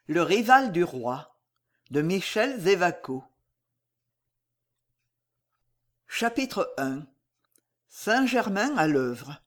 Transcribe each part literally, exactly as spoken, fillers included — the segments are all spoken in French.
Le rival du roi de Michel Zévaco. Chapitre un. Saint-Germain à l'œuvre.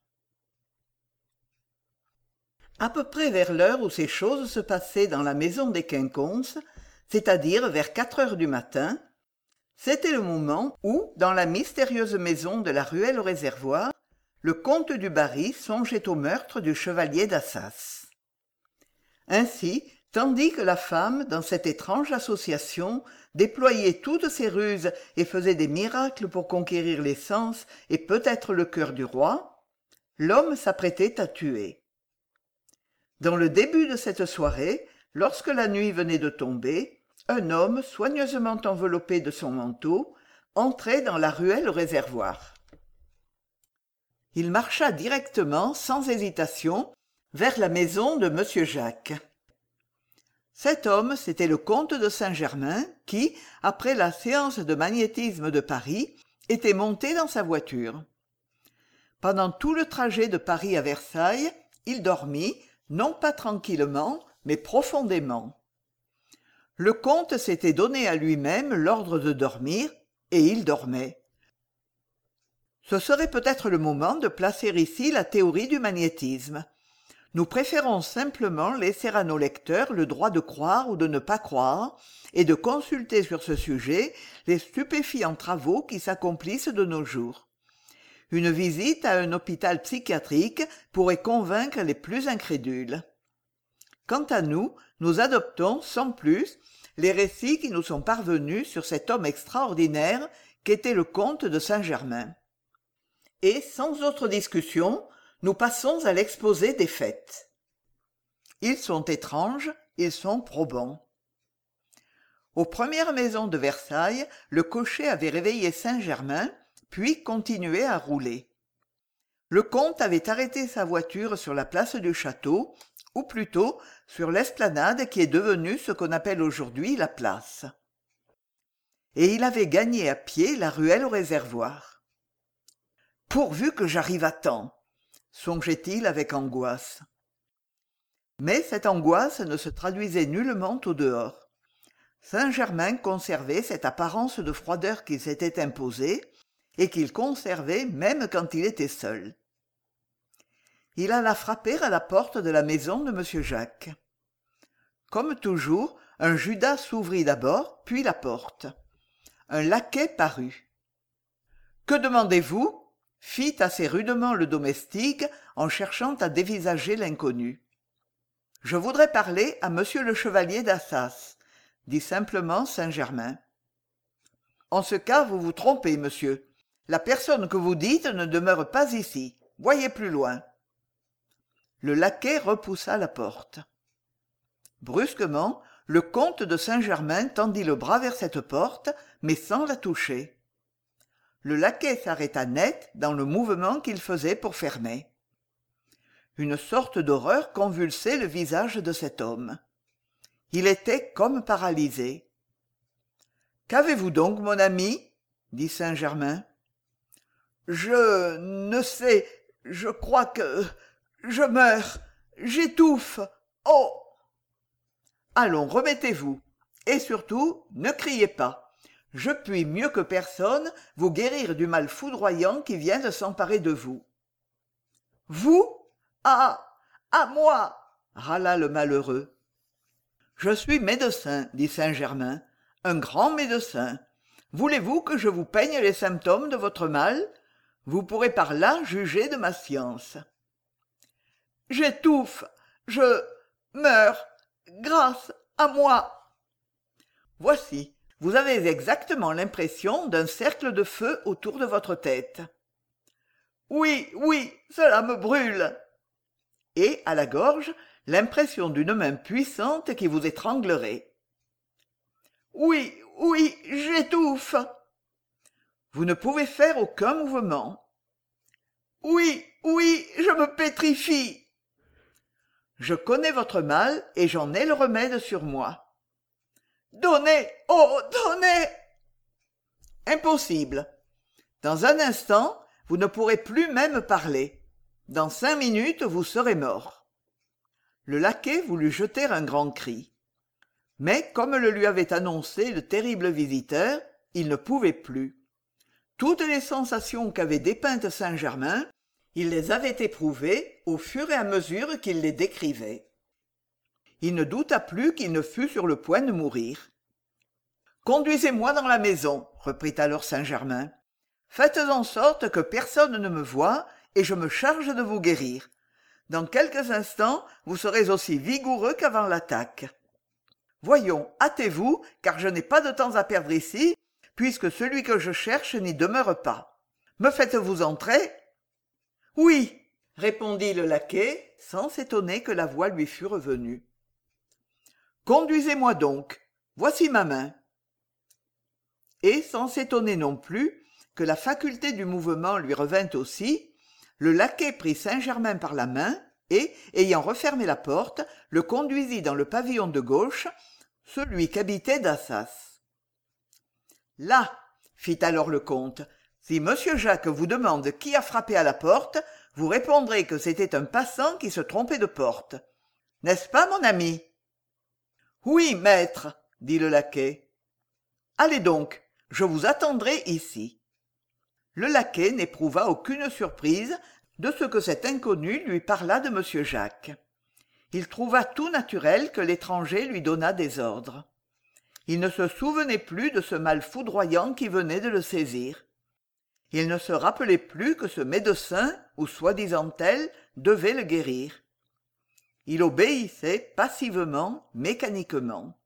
À peu près vers l'heure où ces choses se passaient dans la maison des Quinconces, c'est-à-dire vers quatre heures du matin, c'était le moment où, dans la mystérieuse maison de la ruelle au réservoir, le comte du Barry songeait au meurtre du chevalier d'Assas. Ainsi, tandis que la femme, dans cette étrange association, déployait toutes ses ruses et faisait des miracles pour conquérir les sens et peut-être le cœur du roi, l'homme s'apprêtait à tuer. Dans le début de cette soirée, lorsque la nuit venait de tomber, un homme, soigneusement enveloppé de son manteau, entrait dans la ruelle au réservoir. Il marcha directement, sans hésitation, vers la maison de monsieur Jacques. Cet homme, c'était le comte de Saint-Germain qui, après la séance de magnétisme de Paris, était monté dans sa voiture. Pendant tout le trajet de Paris à Versailles, il dormit, non pas tranquillement, mais profondément. Le comte s'était donné à lui-même l'ordre de dormir, et il dormait. Ce serait peut-être le moment de placer ici la théorie du magnétisme. Nous préférons simplement laisser à nos lecteurs le droit de croire ou de ne pas croire, et de consulter sur ce sujet les stupéfiants travaux qui s'accomplissent de nos jours. Une visite à un hôpital psychiatrique pourrait convaincre les plus incrédules. Quant à nous, nous adoptons, sans plus, les récits qui nous sont parvenus sur cet homme extraordinaire qu'était le comte de Saint-Germain. Et, sans autre discussion, nous passons à l'exposé des faits. Ils sont étranges, ils sont probants. Aux premières maisons de Versailles, le cocher avait réveillé Saint-Germain, puis continué à rouler. Le comte avait arrêté sa voiture sur la place du château, ou plutôt sur l'esplanade qui est devenue ce qu'on appelle aujourd'hui la place. Et il avait gagné à pied la ruelle au réservoir. « Pourvu que j'arrive à temps !» songeait-il avec angoisse. Mais cette angoisse ne se traduisait nullement au dehors. Saint-Germain conservait cette apparence de froideur qu'il s'était imposée, et qu'il conservait même quand il était seul. Il alla frapper à la porte de la maison de monsieur Jacques. Comme toujours, un Judas s'ouvrit d'abord, puis la porte. Un laquais parut. « Que demandez-vous » fit assez rudement le domestique en cherchant à dévisager l'inconnu. « Je voudrais parler à monsieur le chevalier d'Assas, » dit simplement Saint-Germain. « En ce cas, vous vous trompez, monsieur. La personne que vous dites ne demeure pas ici. Voyez plus loin. » Le laquais repoussa la porte. Brusquement, le comte de Saint-Germain tendit le bras vers cette porte, mais sans la toucher. Le laquais s'arrêta net dans le mouvement qu'il faisait pour fermer. Une sorte d'horreur convulsait le visage de cet homme. Il était comme paralysé. « Qu'avez-vous donc, mon ami ?» dit Saint-Germain. « Je ne sais, je crois que je meurs, j'étouffe, oh !»« Allons, remettez-vous, et surtout, ne criez pas. Je puis mieux que personne vous guérir du mal foudroyant qui vient de s'emparer de vous. »« Vous ? Ah ! À moi !» râla le malheureux. « Je suis médecin, dit Saint-Germain, un grand médecin. Voulez-vous que je vous peigne les symptômes de votre mal ? Vous pourrez par là juger de ma science. »« J'étouffe, je meurs, grâce à moi !» Voici. Vous avez exactement l'impression d'un cercle de feu autour de votre tête. « Oui, oui, cela me brûle !» Et, à la gorge, l'impression d'une main puissante qui vous étranglerait. « Oui, oui, j'étouffe !» Vous ne pouvez faire aucun mouvement. « Oui, oui, je me pétrifie !» Je connais votre mal et j'en ai le remède sur moi. Donnez, oh, donnez !» Impossible. Dans un instant, vous ne pourrez plus même parler. Dans cinq minutes, vous serez mort. Le laquais voulut jeter un grand cri. Mais comme le lui avait annoncé le terrible visiteur, il ne pouvait plus. Toutes les sensations qu'avait dépeintes Saint-Germain, il les avait éprouvées au fur et à mesure qu'il les décrivait. Il ne douta plus qu'il ne fût sur le point de mourir. « Conduisez-moi dans la maison, reprit alors Saint-Germain. Faites en sorte que personne ne me voie, et je me charge de vous guérir. Dans quelques instants, vous serez aussi vigoureux qu'avant l'attaque. Voyons, hâtez-vous, car je n'ai pas de temps à perdre ici, puisque celui que je cherche n'y demeure pas. Me faites-vous entrer ? » ?»« Oui, » répondit le laquais, sans s'étonner que la voix lui fût revenue. « Conduisez-moi donc. Voici ma main. » Et, sans s'étonner non plus que la faculté du mouvement lui revint aussi, le laquais prit Saint-Germain par la main et, ayant refermé la porte, le conduisit dans le pavillon de gauche, celui qu'habitait D'assas. « Là, fit alors le comte, si monsieur Jacques vous demande qui a frappé à la porte, vous répondrez que c'était un passant qui se trompait de porte. N'est-ce pas, mon ami ? » ?»« Oui, maître, » dit le laquais. « Allez donc, je vous attendrai ici. » Le laquais n'éprouva aucune surprise de ce que cet inconnu lui parlât de monsieur Jacques. Il trouva tout naturel que l'étranger lui donnât des ordres. Il ne se souvenait plus de ce mal foudroyant qui venait de le saisir. Il ne se rappelait plus que ce médecin, ou soi-disant tel, devait le guérir. Il obéissait passivement, mécaniquement.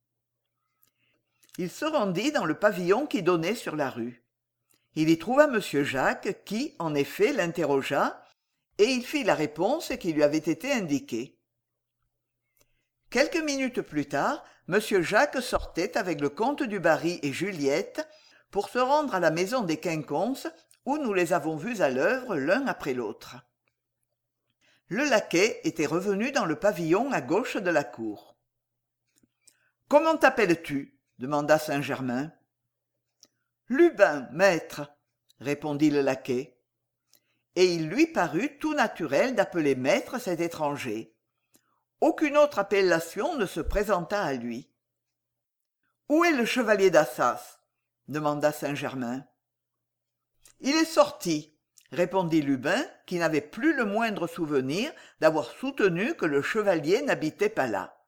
Il se rendit dans le pavillon qui donnait sur la rue. Il y trouva monsieur Jacques qui, en effet, l'interrogea, et il fit la réponse qui lui avait été indiquée. Quelques minutes plus tard, monsieur Jacques sortait avec le comte du Barry et Juliette pour se rendre à la maison des Quinconces, où nous les avons vus à l'œuvre l'un après l'autre. Le laquais était revenu dans le pavillon à gauche de la cour. « Comment t'appelles-tu » demanda Saint-Germain. « Lubin, maître, » répondit le laquais. Et il lui parut tout naturel d'appeler maître cet étranger. Aucune autre appellation ne se présenta à lui. « Où est le chevalier d'Assas » demanda Saint-Germain. « Il est sorti, » répondit Lubin, qui n'avait plus le moindre souvenir d'avoir soutenu que le chevalier n'habitait pas là.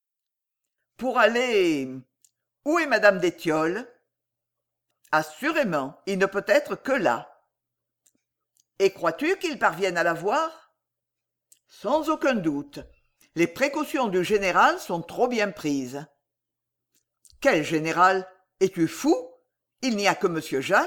« Pour aller... Où est madame d'Étiolles ?»« Assurément, il ne peut être que là. »« Et crois-tu qu'il parvienne à la voir ?»« Sans aucun doute. Les précautions du général sont trop bien prises. »« Quel général ? Es-tu fou ? Il n'y a que monsieur Jacques. »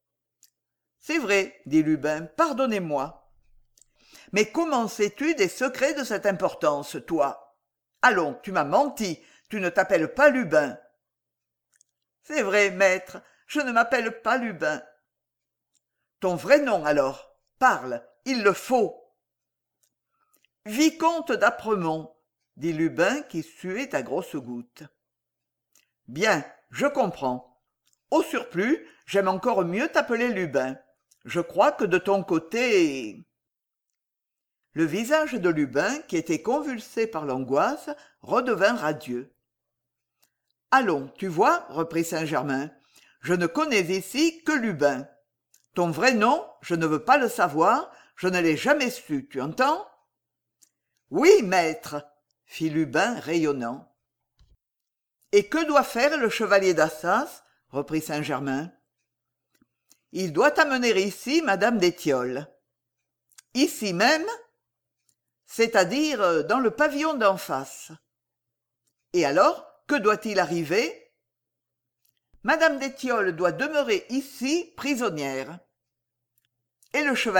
« C'est vrai, dit Lubin, pardonnez-moi. Mais comment sais-tu des secrets de cette importance, toi ? Allons, tu m'as menti, tu ne t'appelles pas Lubin. »« C'est vrai, maître, je ne m'appelle pas Lubin. »« Ton vrai nom, alors ? Parle, il le faut. »« Vicomte d'Apremont, » dit Lubin qui suait à grosses gouttes. « Bien, je comprends. Au surplus, j'aime encore mieux t'appeler Lubin. Je crois que de ton côté... » Le visage de Lubin, qui était convulsé par l'angoisse, redevint radieux. « Allons, tu vois, reprit Saint-Germain, je ne connais ici que Lubin. Ton vrai nom, je ne veux pas le savoir, je ne l'ai jamais su, tu entends ? » ?»« Oui, maître, » fit Lubin rayonnant. « Et que doit faire le chevalier d'Assas ?» reprit Saint-Germain. « Il doit amener ici madame d'Étiolles. »« Ici même ? » ?»« C'est-à-dire dans le pavillon d'en face. »« Et alors, que doit-il arriver ? » ?»« Madame d'Étiolles doit demeurer ici prisonnière. »« Et le chevalier ? » ?»«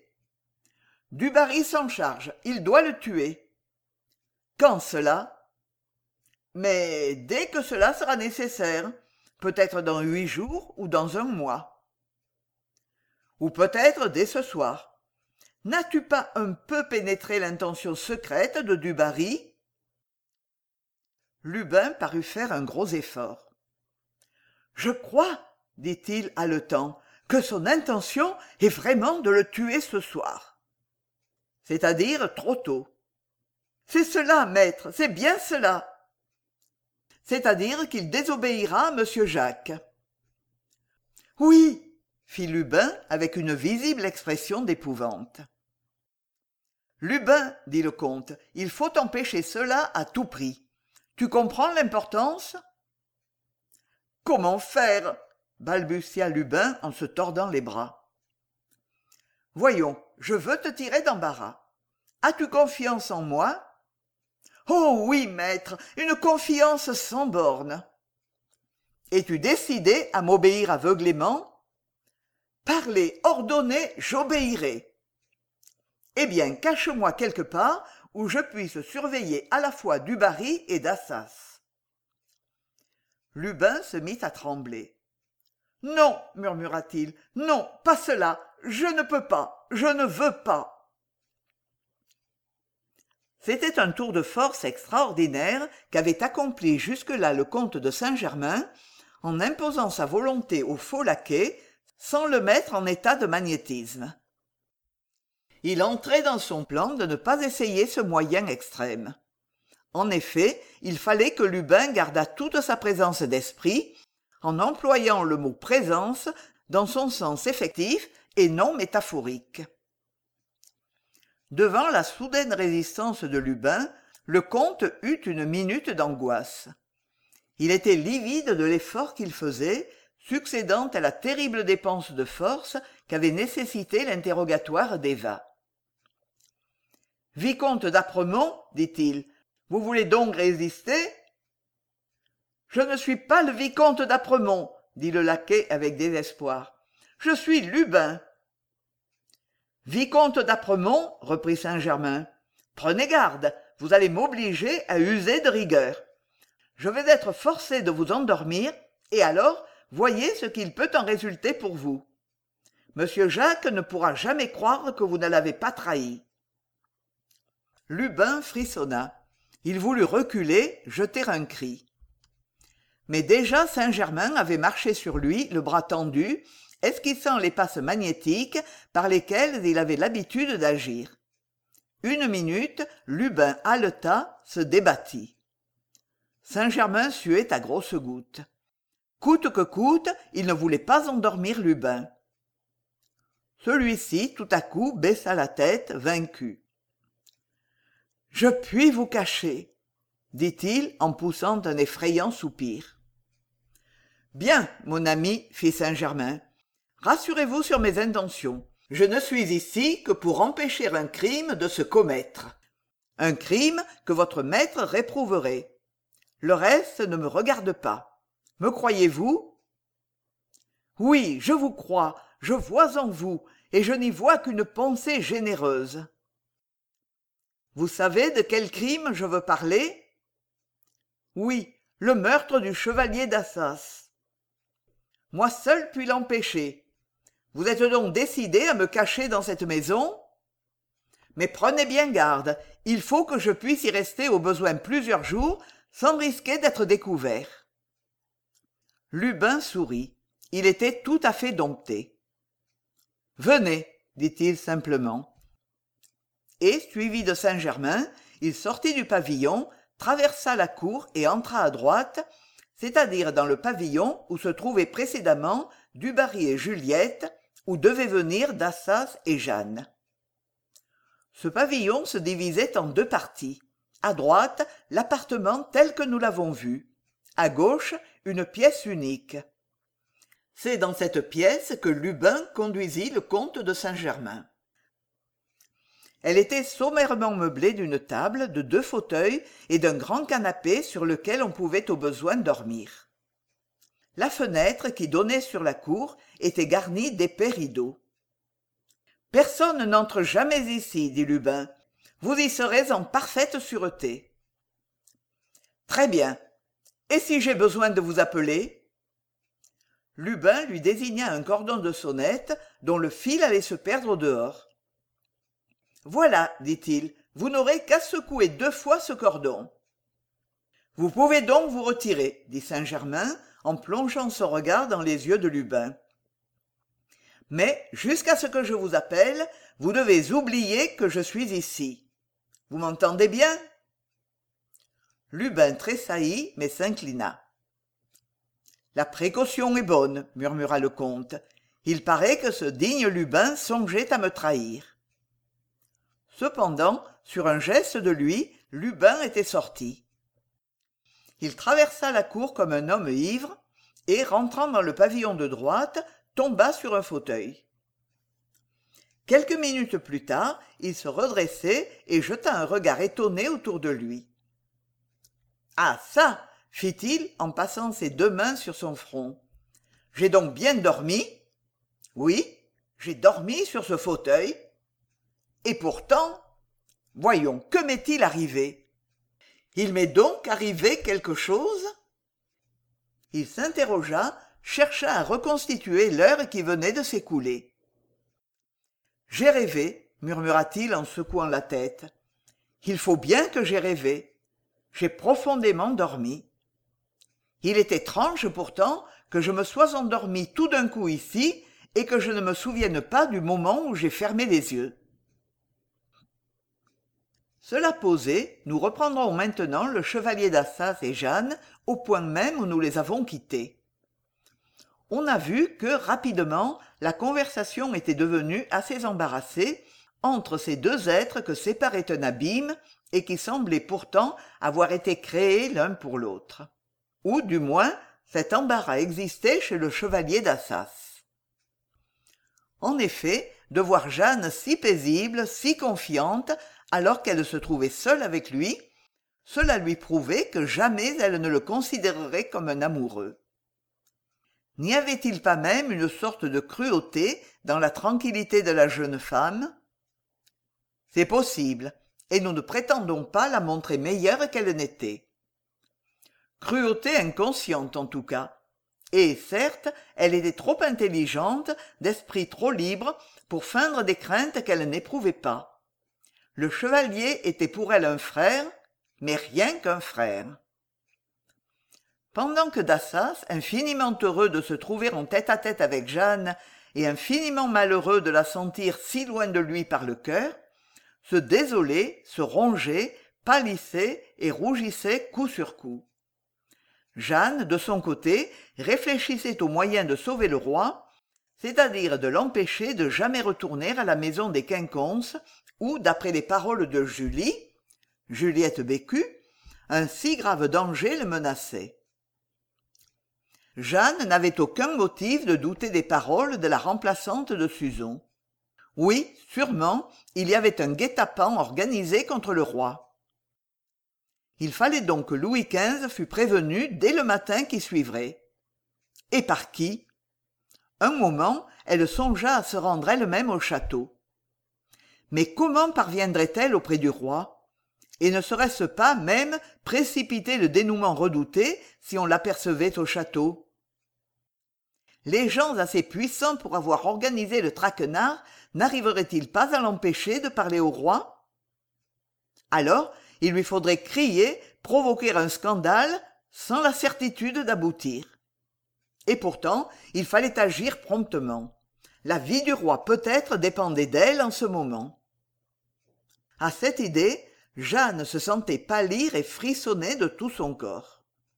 Du Barry s'en charge, il doit le tuer. »« Quand cela ? » ?»« Mais dès que cela sera nécessaire, peut-être dans huit jours ou dans un mois. » Ou peut-être dès ce soir. N'as-tu pas un peu pénétré l'intention secrète de Du Barry ? Lubin parut faire un gros effort. « Je crois, dit-il haletant, que son intention est vraiment de le tuer ce soir. » C'est-à-dire trop tôt. « C'est cela, maître, c'est bien cela. » c'est-à-dire qu'il désobéira à monsieur Jacques. Oui, fit Lubin avec une visible expression d'épouvante. Lubin, dit le comte, il faut empêcher cela à tout prix. Tu comprends l'importance? Comment faire? Balbutia Lubin en se tordant les bras. Voyons, je veux te tirer d'embarras. As-tu confiance en moi? Oh oui, maître, une confiance sans bornes. Es-tu décidé à m'obéir aveuglément? Parlez, ordonnez, j'obéirai. Eh bien, cache-moi quelque part où je puisse surveiller à la fois Dubarry et Dassas. Lubin se mit à trembler. Non, murmura-t-il, non, pas cela, je ne peux pas, je ne veux pas. C'était un tour de force extraordinaire qu'avait accompli jusque-là le comte de Saint-Germain en imposant sa volonté au faux laquais sans le mettre en état de magnétisme. Il entrait dans son plan de ne pas essayer ce moyen extrême. En effet, il fallait que Lubin gardât toute sa présence d'esprit en employant le mot présence dans son sens effectif et non métaphorique. Devant la soudaine résistance de Lubin, le comte eut une minute d'angoisse. Il était livide de l'effort qu'il faisait, succédant à la terrible dépense de force qu'avait nécessité l'interrogatoire d'Eva. « Vicomte d'Apremont, dit-il, vous voulez donc résister ?»« Je ne suis pas le vicomte d'Apremont, dit le laquais avec désespoir. Je suis Lubin. »« Vicomte d'Apremont, reprit Saint-Germain, prenez garde, vous allez m'obliger à user de rigueur. Je vais être forcé de vous endormir, et alors, voyez ce qu'il peut en résulter pour vous. Monsieur Jacques ne pourra jamais croire que vous ne l'avez pas trahi. » Lubin frissonna. Il voulut reculer, jeter un cri. Mais déjà Saint-Germain avait marché sur lui, le bras tendu, esquissant les passes magnétiques par lesquelles il avait l'habitude d'agir. Une minute, Lubin haleta, se débattit. Saint-Germain suait à grosses gouttes. Coûte que coûte, il ne voulait pas endormir Lubin. Celui-ci, tout à coup, baissa la tête, vaincu. « Je puis vous cacher, » dit-il en poussant un effrayant soupir. « Bien, mon ami, fit Saint-Germain, rassurez-vous sur mes intentions. Je ne suis ici que pour empêcher un crime de se commettre. Un crime que votre maître réprouverait. Le reste ne me regarde pas. Me croyez-vous? Oui, je vous crois, je vois en vous, et je n'y vois qu'une pensée généreuse. Vous savez de quel crime je veux parler? Oui, le meurtre du chevalier d'Assas. Moi seul puis l'empêcher. Vous êtes donc décidé à me cacher dans cette maison? Mais prenez bien garde, il faut que je puisse y rester au besoin plusieurs jours sans risquer d'être découvert. Lubin sourit. Il était tout à fait dompté. « Venez, dit-il simplement. » Et, suivi de Saint-Germain, il sortit du pavillon, traversa la cour et entra à droite, c'est-à-dire dans le pavillon où se trouvaient précédemment Dubarry et Juliette, où devaient venir Dassas et Jeanne. Ce pavillon se divisait en deux parties. À droite, l'appartement tel que nous l'avons vu. À gauche, une pièce unique. C'est dans cette pièce que Lubin conduisit le comte de Saint-Germain. Elle était sommairement meublée d'une table, de deux fauteuils et d'un grand canapé sur lequel on pouvait au besoin dormir. La fenêtre qui donnait sur la cour était garnie d'épais rideaux. « Personne n'entre jamais ici, dit Lubin. Vous y serez en parfaite sûreté. »« Très bien. Et si j'ai besoin de vous appeler ?» Lubin lui désigna un cordon de sonnette dont le fil allait se perdre au dehors. « Voilà, dit-il, vous n'aurez qu'à secouer deux fois ce cordon. »« Vous pouvez donc vous retirer, » dit Saint-Germain en plongeant son regard dans les yeux de Lubin. « Mais, jusqu'à ce que je vous appelle, vous devez oublier que je suis ici. Vous m'entendez bien ? » Lubin tressaillit, mais s'inclina. « La précaution est bonne, » murmura le comte. « Il paraît que ce digne Lubin songeait à me trahir. » Cependant, sur un geste de lui, Lubin était sorti. Il traversa la cour comme un homme ivre et, rentrant dans le pavillon de droite, tomba sur un fauteuil. Quelques minutes plus tard, il se redressait et jeta un regard étonné autour de lui. « Ah ça !» fit-il en passant ses deux mains sur son front. « J'ai donc bien dormi ? Oui, j'ai dormi sur ce fauteuil. Et pourtant, voyons, que m'est-il arrivé ? Il m'est donc arrivé quelque chose ?» Il s'interrogea, chercha à reconstituer l'heure qui venait de s'écouler. « J'ai rêvé, » murmura-t-il en secouant la tête. « Il faut bien que j'ai rêvé. J'ai profondément dormi. Il est étrange pourtant que je me sois endormi tout d'un coup ici et que je ne me souvienne pas du moment où j'ai fermé les yeux. » Cela posé, nous reprendrons maintenant le chevalier d'Assas et Jeanne au point même où nous les avons quittés. On a vu que, rapidement, la conversation était devenue assez embarrassée entre ces deux êtres que séparait un abîme et qui semblaient pourtant avoir été créés l'un pour l'autre. Ou, du moins, cet embarras existait chez le chevalier d'Assas. En effet, de voir Jeanne si paisible, si confiante, alors qu'elle se trouvait seule avec lui, cela lui prouvait que jamais elle ne le considérerait comme un amoureux. N'y avait-il pas même une sorte de cruauté dans la tranquillité de la jeune femme ? C'est possible, et nous ne prétendons pas la montrer meilleure qu'elle n'était. Cruauté inconsciente en tout cas, et certes, elle était trop intelligente, d'esprit trop libre, pour feindre des craintes qu'elle n'éprouvait pas. Le chevalier était pour elle un frère, mais rien qu'un frère. Pendant que Dassas, infiniment heureux de se trouver en tête-à-tête avec Jeanne et infiniment malheureux de la sentir si loin de lui par le cœur, se désolait, se rongeait, pâlissait et rougissait coup sur coup. Jeanne, de son côté, réfléchissait aux moyens de sauver le roi, c'est-à-dire de l'empêcher de jamais retourner à la maison des Quinconces, où, d'après les paroles de Julie, Juliette Bécu, un si grave danger le menaçait. Jeanne n'avait aucun motif de douter des paroles de la remplaçante de Suzon. Oui, sûrement, il y avait un guet-apens organisé contre le roi. Il fallait donc que Louis quinze fût prévenu dès le matin qui suivrait. Et par qui ? Un moment, elle songea à se rendre elle-même au château. Mais comment parviendrait-elle auprès du roi ? Et ne serait-ce pas même précipiter le dénouement redouté si on l'apercevait au château ? Les gens assez puissants pour avoir organisé le traquenard n'arriveraient-ils pas à l'empêcher de parler au roi ? Alors, il lui faudrait crier, provoquer un scandale, sans la certitude d'aboutir. Et pourtant, il fallait agir promptement. La vie du roi peut-être dépendait d'elle en ce moment. À cette idée, Jeanne se sentait pâlir et frissonner de tout son corps.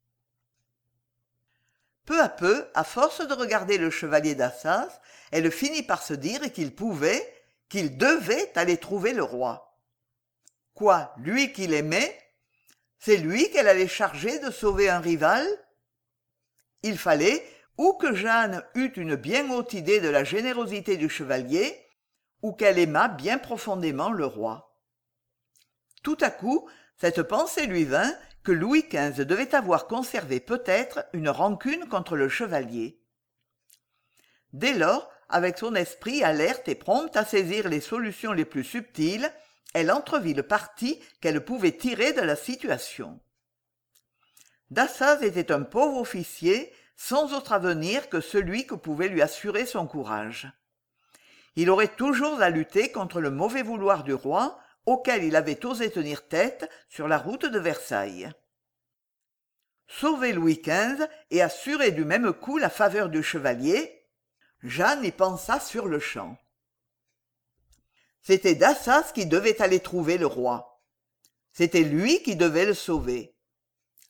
Peu à peu, à force de regarder le chevalier d'Assas, elle finit par se dire qu'il pouvait, qu'il devait aller trouver le roi. Quoi, lui qui l'aimait ? C'est lui qu'elle allait charger de sauver un rival ? Il fallait ou que Jeanne eût une bien haute idée de la générosité du chevalier, ou qu'elle aimât bien profondément le roi. Tout à coup, cette pensée lui vint que Louis quinze devait avoir conservé peut-être une rancune contre le chevalier. Dès lors, avec son esprit alerte et prompt à saisir les solutions les plus subtiles, elle entrevit le parti qu'elle pouvait tirer de la situation. Dassas était un pauvre officier, sans autre avenir que celui que pouvait lui assurer son courage. Il aurait toujours à lutter contre le mauvais vouloir du roi, auquel il avait osé tenir tête sur la route de Versailles. Sauver Louis quinze et assurer du même coup la faveur du chevalier, Jeanne y pensa sur-le-champ. C'était Dassas qui devait aller trouver le roi. C'était lui qui devait le sauver.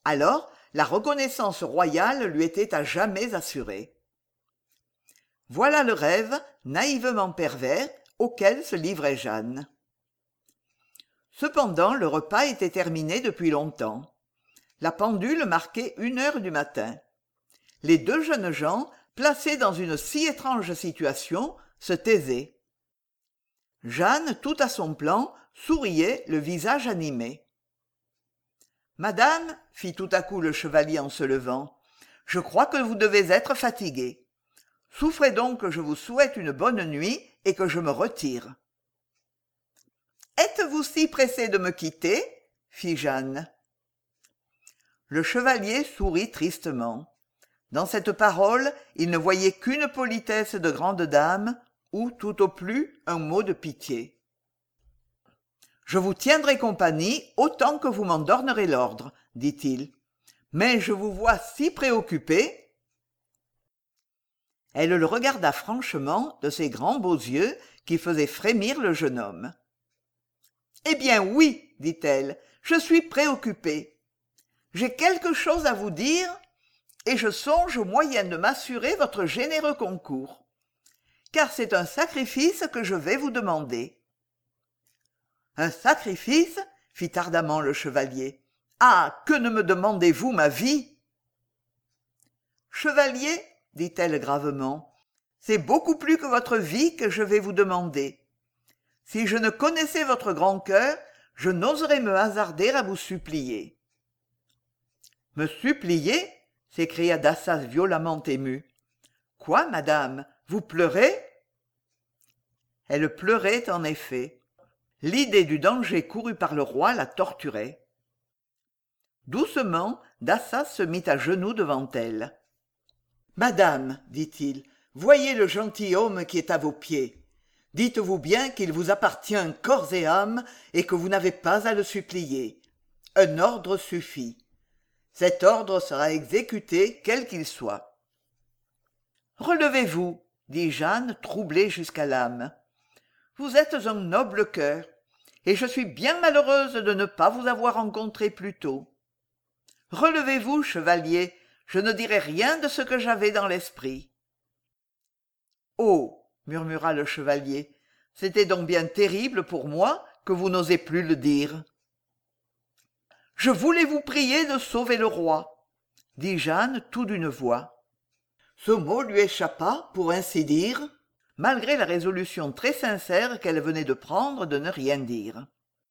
Alors, la reconnaissance royale lui était à jamais assurée. Voilà le rêve, naïvement pervers, auquel se livrait Jeanne. Cependant, le repas était terminé depuis longtemps. La pendule marquait une heure du matin. Les deux jeunes gens, placés dans une si étrange situation, se taisaient. Jeanne, tout à son plan, souriait, le visage animé. « Madame, fit tout à coup le chevalier en se levant, je crois que vous devez être fatiguée. Souffrez donc que je vous souhaite une bonne nuit et que je me retire. »« Êtes-vous si pressé de me quitter ?» fit Jeanne. Le chevalier sourit tristement. Dans cette parole, il ne voyait qu'une politesse de grande dame, ou tout au plus un mot de pitié. « Je vous tiendrai compagnie autant que vous m'en donnerez l'ordre, dit-il. Mais je vous vois si préoccupé. » Elle le regarda franchement de ses grands beaux yeux qui faisaient frémir le jeune homme. « Eh bien oui, dit-elle, je suis préoccupée. J'ai quelque chose à vous dire, et je songe au moyen de m'assurer votre généreux concours, car c'est un sacrifice que je vais vous demander. »« Un sacrifice ?» fit ardemment le chevalier. « Ah, que ne me demandez-vous ma vie ?»« Chevalier, dit-elle gravement, c'est beaucoup plus que votre vie que je vais vous demander. Si je ne connaissais votre grand cœur, je n'oserais me hasarder à vous supplier. »« Me supplier ?» s'écria D'assas violemment ému. « Quoi, madame, vous pleurez ?» Elle pleurait en effet. L'idée du danger couru par le roi la torturait. Doucement, D'assas se mit à genoux devant elle. « Madame, dit-il, voyez le gentilhomme qui est à vos pieds. Dites-vous bien qu'il vous appartient corps et âme et que vous n'avez pas à le supplier. Un ordre suffit. Cet ordre sera exécuté quel qu'il soit. »« Relevez-vous, dit Jeanne, troublée jusqu'à l'âme. Vous êtes un noble cœur, et je suis bien malheureuse de ne pas vous avoir rencontré plus tôt. Relevez-vous, chevalier, je ne dirai rien de ce que j'avais dans l'esprit. »« Oh !» murmura le chevalier, « c'était donc bien terrible pour moi que vous n'osez plus le dire. »« Je voulais vous prier de sauver le roi, » dit Jeanne tout d'une voix. Ce mot lui échappa, pour ainsi dire, malgré la résolution très sincère qu'elle venait de prendre de ne rien dire.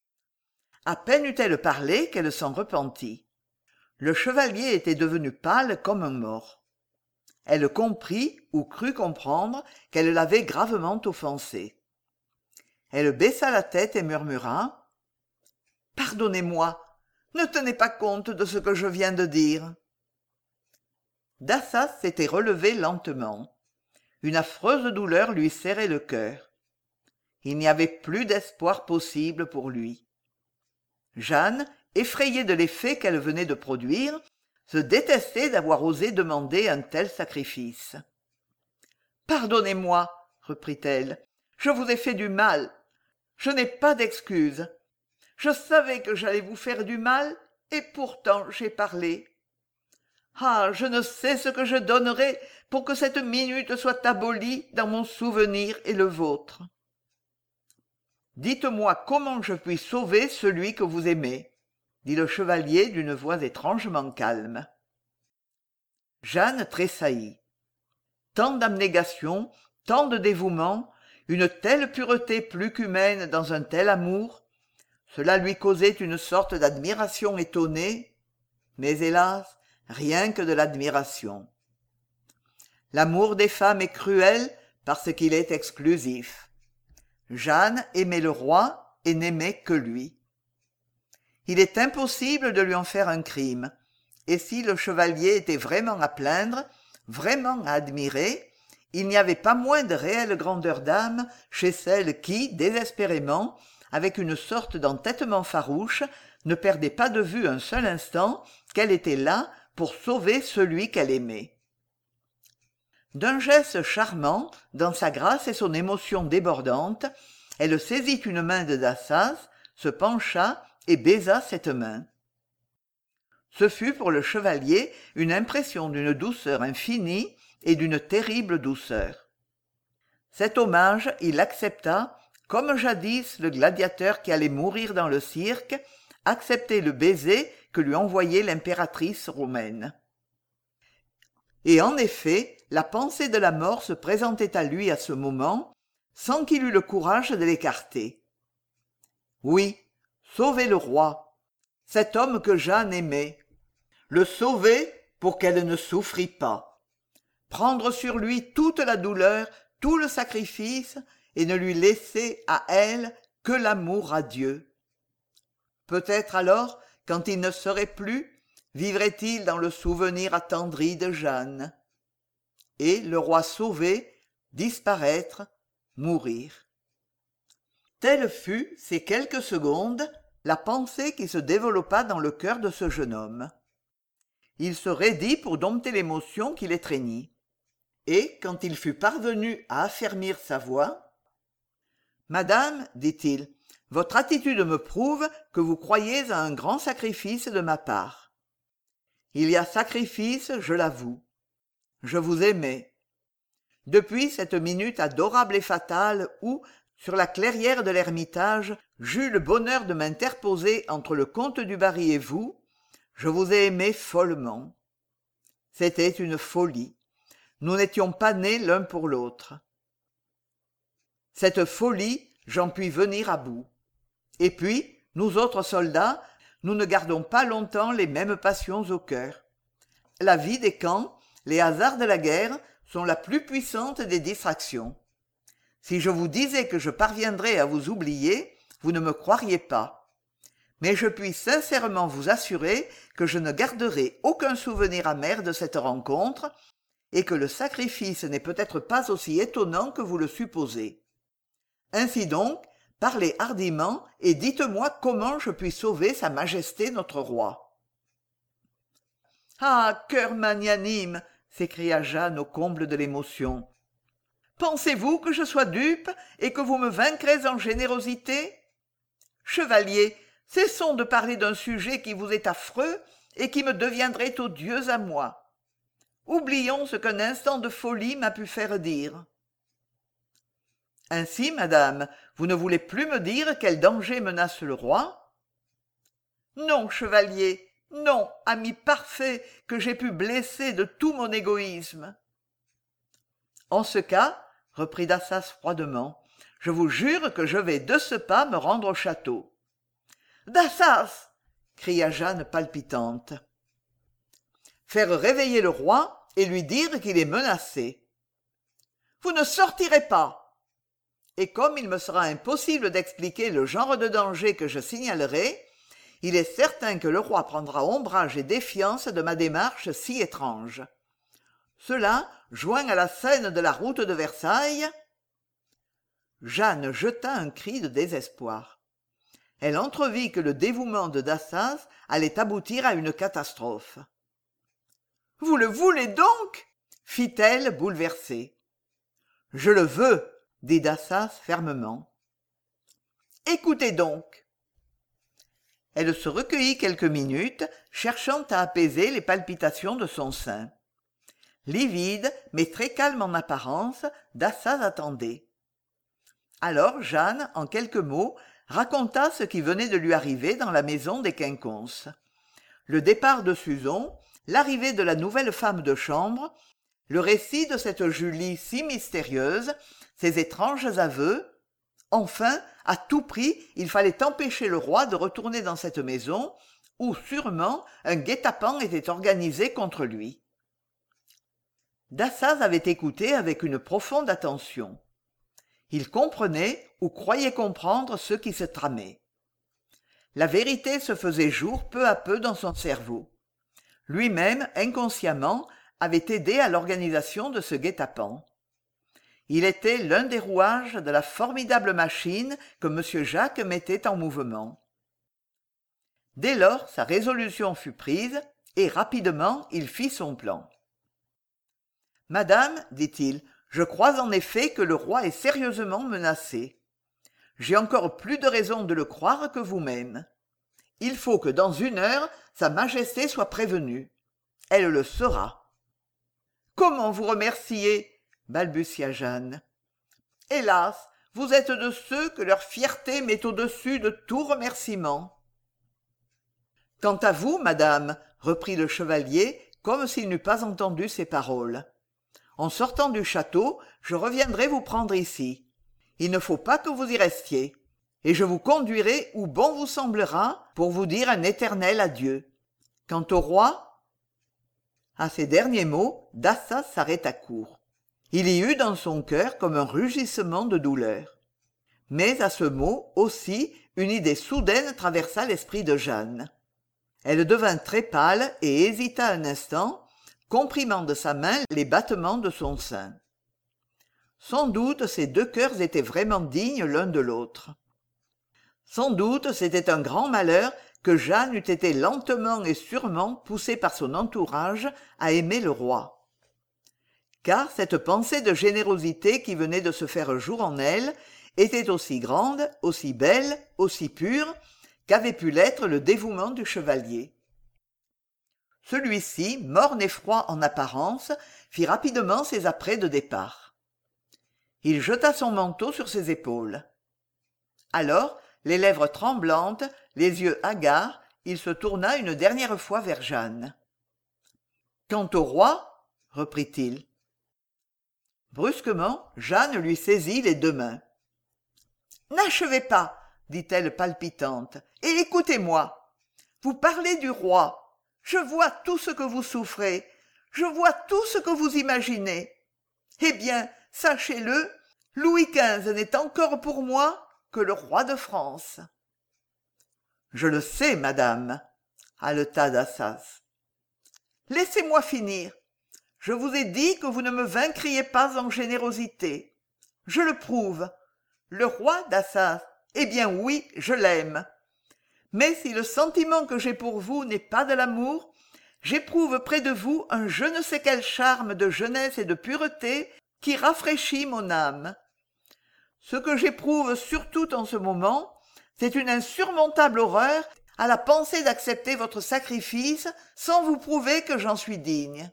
À peine eut-elle parlé qu'elle s'en repentit. Le chevalier était devenu pâle comme un mort. Elle comprit, ou crut comprendre, qu'elle l'avait gravement offensé. Elle baissa la tête et murmura « Pardonnez-moi, ne tenez pas compte de ce que je viens de dire. » D'assas s'était relevé lentement. Une affreuse douleur lui serrait le cœur. Il n'y avait plus d'espoir possible pour lui. Jeanne, effrayée de l'effet qu'elle venait de produire, se détestait d'avoir osé demander un tel sacrifice. « Pardonnez-moi, reprit-elle, je vous ai fait du mal. Je n'ai pas d'excuse. Je savais que j'allais vous faire du mal, et pourtant j'ai parlé. Ah, je ne sais ce que je donnerais pour que cette minute soit abolie dans mon souvenir et le vôtre. Dites-moi comment je puis sauver celui que vous aimez, dit le chevalier d'une voix étrangement calme. Jeanne tressaillit. Tant d'abnégation, tant de dévouement, une telle pureté plus qu'humaine dans un tel amour, cela lui causait une sorte d'admiration étonnée, mais hélas, rien que de l'admiration. L'amour des femmes est cruel parce qu'il est exclusif. Jeanne aimait le roi et n'aimait que lui. Il est impossible de lui en faire un crime, et si le chevalier était vraiment à plaindre, vraiment à admirer, il n'y avait pas moins de réelle grandeur d'âme chez celle qui, désespérément, avec une sorte d'entêtement farouche, ne perdait pas de vue un seul instant qu'elle était là pour sauver celui qu'elle aimait. D'un geste charmant, dans sa grâce et son émotion débordante, elle saisit une main de D'assas, se pencha et baisa cette main. Ce fut pour le chevalier une impression d'une douceur infinie et d'une terrible douceur. Cet hommage il accepta, comme jadis le gladiateur qui allait mourir dans le cirque acceptait le baiser que lui envoyait l'impératrice romaine. Et en effet, la pensée de la mort se présentait à lui à ce moment, sans qu'il eût le courage de l'écarter. Oui, sauver le roi, cet homme que Jeanne aimait, le sauver pour qu'elle ne souffrît pas, prendre sur lui toute la douleur, tout le sacrifice, et ne lui laisser à elle que l'amour à Dieu. Peut-être alors, quand il ne serait plus, vivrait-il dans le souvenir attendri de Jeanne. Et le roi sauvé, disparaître, mourir. Telle fut, ces quelques secondes, la pensée qui se développa dans le cœur de ce jeune homme. Il se raidit pour dompter l'émotion qui l'étreignit. Et, quand il fut parvenu à affermir sa voix, « Madame, dit-il, votre attitude me prouve que vous croyez à un grand sacrifice de ma part. Il y a sacrifice, je l'avoue. Je vous aimais. Depuis cette minute adorable et fatale où, sur la clairière de l'Ermitage, j'eus le bonheur de m'interposer entre le comte du Barry et vous, je vous ai aimé follement. C'était une folie. Nous n'étions pas nés l'un pour l'autre. Cette folie, j'en puis venir à bout. Et puis, nous autres soldats, nous ne gardons pas longtemps les mêmes passions au cœur. La vie des camps, les hasards de la guerre, sont la plus puissante des distractions. Si je vous disais que je parviendrais à vous oublier, vous ne me croiriez pas. Mais je puis sincèrement vous assurer que je ne garderai aucun souvenir amer de cette rencontre, et que le sacrifice n'est peut-être pas aussi étonnant que vous le supposez. Ainsi donc, parlez hardiment et dites-moi comment je puis sauver Sa Majesté notre roi. »« Ah, cœur magnanime !» s'écria Jeanne au comble de l'émotion. « Pensez-vous que je sois dupe et que vous me vaincrez en générosité ? Chevalier, cessons de parler d'un sujet qui vous est affreux et qui me deviendrait odieux à moi. Oublions ce qu'un instant de folie m'a pu faire dire. » « Ainsi, madame, vous ne voulez plus me dire quel danger menace le roi ? » ?»« Non, chevalier, non, ami parfait que j'ai pu blesser de tout mon égoïsme. »« En ce cas, reprit Dassas froidement, je vous jure que je vais de ce pas me rendre au château. »« Dassas !» cria Jeanne palpitante. « Faire réveiller le roi et lui dire qu'il est menacé. »« Vous ne sortirez pas !» Et comme il me sera impossible d'expliquer le genre de danger que je signalerai, il est certain que le roi prendra ombrage et défiance de ma démarche si étrange. Cela, joint à la scène de la route de Versailles... Jeanne jeta un cri de désespoir. Elle entrevit que le dévouement de Dassas allait aboutir à une catastrophe. « Vous le voulez donc ?» fit-elle bouleversée. « Je le veux !» dit Dassas fermement. « Écoutez donc. » Elle se recueillit quelques minutes, cherchant à apaiser les palpitations de son sein. Livide, mais très calme en apparence, Dassas attendait. Alors Jeanne, en quelques mots, raconta ce qui venait de lui arriver dans la maison des Quinconces. Le départ de Suzon, l'arrivée de la nouvelle femme de chambre, le récit de cette Julie si mystérieuse, ses étranges aveux. Enfin, à tout prix, il fallait empêcher le roi de retourner dans cette maison, où sûrement un guet-apens était organisé contre lui. Dassas avait écouté avec une profonde attention. Il comprenait ou croyait comprendre ce qui se tramait. La vérité se faisait jour peu à peu dans son cerveau. Lui-même, inconsciemment, avait aidé à l'organisation de ce guet-apens. Il était l'un des rouages de la formidable machine que M. Jacques mettait en mouvement. Dès lors, sa résolution fut prise, et rapidement il fit son plan. « Madame, dit-il, je crois en effet que le roi est sérieusement menacé. J'ai encore plus de raisons de le croire que vous-même. Il faut que dans une heure, Sa Majesté soit prévenue. Elle le sera. »« Comment vous remercier ?» balbutia Jeanne. « Hélas, vous êtes de ceux que leur fierté met au-dessus de tout remerciement. »« Quant à vous, madame, » reprit le chevalier, comme s'il n'eût pas entendu ces paroles, « en sortant du château, je reviendrai vous prendre ici. Il ne faut pas que vous y restiez, et je vous conduirai où bon vous semblera pour vous dire un éternel adieu. Quant au roi... » À ces derniers mots, Dassas s'arrêta court. Il y eut dans son cœur comme un rugissement de douleur. Mais à ce mot aussi, une idée soudaine traversa l'esprit de Jeanne. Elle devint très pâle et hésita un instant, comprimant de sa main les battements de son sein. Sans doute ces deux cœurs étaient vraiment dignes l'un de l'autre. Sans doute c'était un grand malheur que Jeanne eût été lentement et sûrement poussée par son entourage à aimer le roi. Car cette pensée de générosité qui venait de se faire jour en elle était aussi grande, aussi belle, aussi pure, qu'avait pu l'être le dévouement du chevalier. Celui-ci, morne et froid en apparence, fit rapidement ses apprêts de départ. Il jeta son manteau sur ses épaules. Alors, les lèvres tremblantes, les yeux hagards, il se tourna une dernière fois vers Jeanne. « Quant au roi, » reprit-il. Brusquement, Jeanne lui saisit les deux mains. « N'achevez pas, » dit-elle palpitante, « et écoutez-moi. Vous parlez du roi. Je vois tout ce que vous souffrez. Je vois tout ce que vous imaginez. Eh bien, sachez-le, Louis quinze n'est encore pour moi que le roi de France. »« Je le sais, madame, » haleta Dassas. « Laissez-moi finir. Je vous ai dit que vous ne me vaincriez pas en générosité. Je le prouve. Le roi Dassas, eh bien oui, je l'aime. Mais si le sentiment que j'ai pour vous n'est pas de l'amour, j'éprouve près de vous un je ne sais quel charme de jeunesse et de pureté qui rafraîchit mon âme. Ce que j'éprouve surtout en ce moment, c'est une insurmontable horreur à la pensée d'accepter votre sacrifice sans vous prouver que j'en suis digne.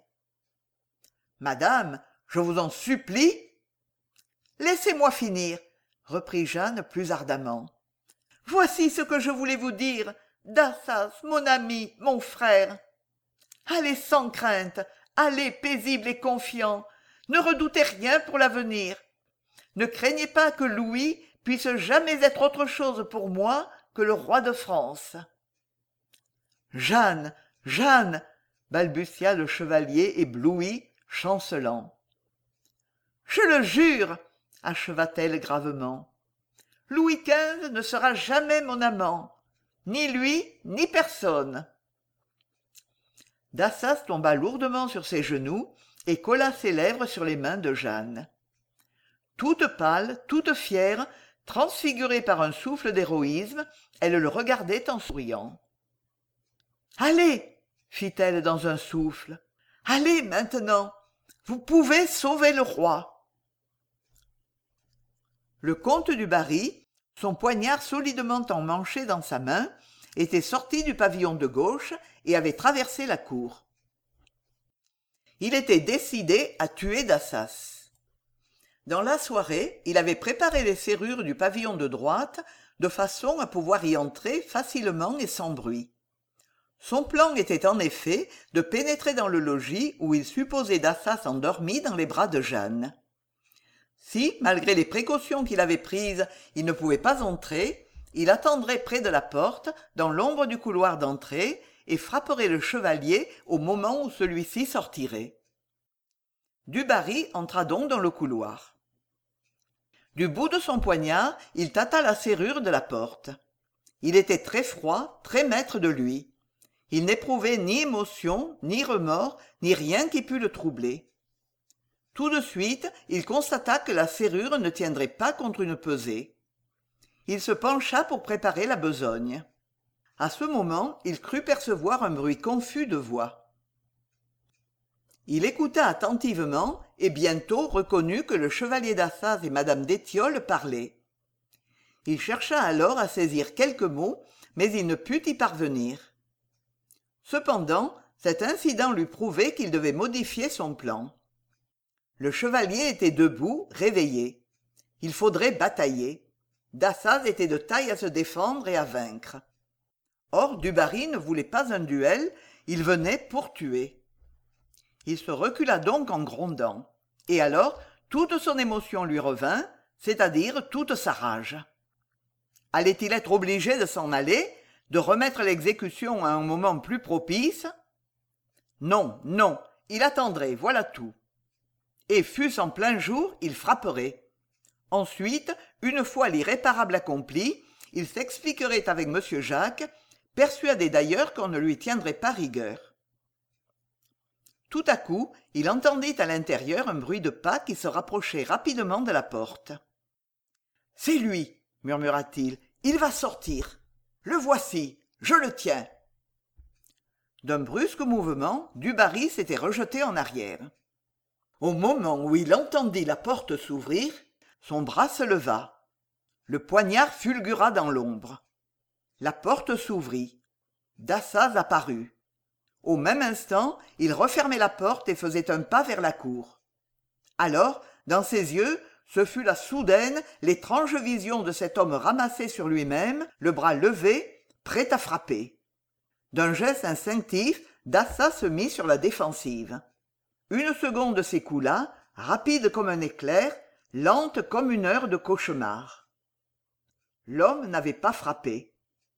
Madame, je vous en supplie. Laissez-moi finir, reprit Jeanne plus ardemment. Voici ce que je voulais vous dire, Dassas, mon ami, mon frère. Allez sans crainte, allez paisible et confiant, ne redoutez rien pour l'avenir. Ne craignez pas que Louis puisse jamais être autre chose pour moi que le roi de France. Jeanne, Jeanne, balbutia le chevalier ébloui, chancelant. Je le jure, acheva-t-elle gravement. Louis quinze ne sera jamais mon amant, ni lui, ni personne. Dassas tomba lourdement sur ses genoux et colla ses lèvres sur les mains de Jeanne. Toute pâle, toute fière, transfigurée par un souffle d'héroïsme, elle le regardait en souriant. « Allez !» fit-elle dans un souffle. « Allez maintenant, vous pouvez sauver le roi. » Le comte du Barry, son poignard solidement emmanché dans sa main, était sorti du pavillon de gauche et avait traversé la cour. Il était décidé à tuer Dassas. Dans la soirée, il avait préparé les serrures du pavillon de droite de façon à pouvoir y entrer facilement et sans bruit. Son plan était en effet de pénétrer dans le logis où il supposait Dassas endormi dans les bras de Jeanne. Si, malgré les précautions qu'il avait prises, il ne pouvait pas entrer, il attendrait près de la porte, dans l'ombre du couloir d'entrée, et frapperait le chevalier au moment où celui-ci sortirait. Du Barry entra donc dans le couloir. Du bout de son poignard, il tâta la serrure de la porte. Il était très froid, très maître de lui. Il n'éprouvait ni émotion, ni remords, ni rien qui pût le troubler. Tout de suite, il constata que la serrure ne tiendrait pas contre une pesée. Il se pencha pour préparer la besogne. À ce moment, il crut percevoir un bruit confus de voix. Il écouta attentivement et bientôt reconnut que le chevalier Dassas et madame d'Étiolles parlaient. Il chercha alors à saisir quelques mots, mais il ne put y parvenir. Cependant, cet incident lui prouvait qu'il devait modifier son plan. Le chevalier était debout, réveillé. Il faudrait batailler. Dassaz était de taille à se défendre et à vaincre. Or, Dubarry ne voulait pas un duel, il venait pour tuer. Il se recula donc en grondant. Et alors, toute son émotion lui revint, c'est-à-dire toute sa rage. Allait-il être obligé de s'en aller, de remettre l'exécution à un moment plus propice? Non, non, il attendrait, voilà tout. Et fût-ce en plein jour, il frapperait. Ensuite, une fois l'irréparable accompli, il s'expliquerait avec M. Jacques, persuadé d'ailleurs qu'on ne lui tiendrait pas rigueur. Tout à coup, il entendit à l'intérieur un bruit de pas qui se rapprochait rapidement de la porte. « C'est lui, murmura-t-il, il va sortir. Le voici, je le tiens. » D'un brusque mouvement, Dubarry s'était rejeté en arrière. Au moment où il entendit la porte s'ouvrir, son bras se leva. Le poignard fulgura dans l'ombre. La porte s'ouvrit. Dassaz apparut. Au même instant, il refermait la porte et faisait un pas vers la cour. Alors, dans ses yeux, ce fut la soudaine, l'étrange vision de cet homme ramassé sur lui-même, le bras levé, prêt à frapper. D'un geste instinctif, Dassaz se mit sur la défensive. Une seconde s'écoula, rapide comme un éclair, lente comme une heure de cauchemar. L'homme n'avait pas frappé.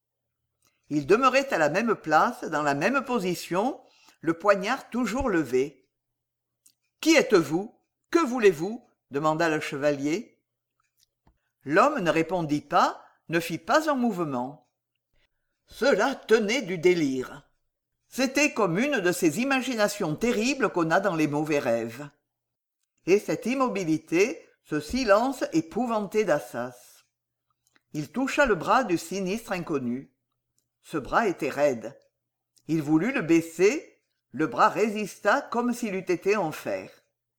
Il demeurait à la même place, dans la même position, le poignard toujours levé. « Qui êtes-vous ? Que voulez-vous » demanda le chevalier. L'homme ne répondit pas, ne fit pas un mouvement. Cela tenait du délire. C'était comme une de ces imaginations terribles qu'on a dans les mauvais rêves. Et cette immobilité, ce silence épouvantait Dassaz. Il toucha le bras du sinistre inconnu. Ce bras était raide. Il voulut le baisser, le bras résista comme s'il eût été en fer.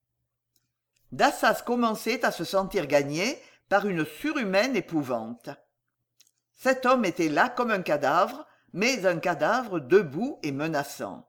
Dassaz commençait à se sentir gagné par une surhumaine épouvante. Cet homme était là comme un cadavre, mais un cadavre debout et menaçant.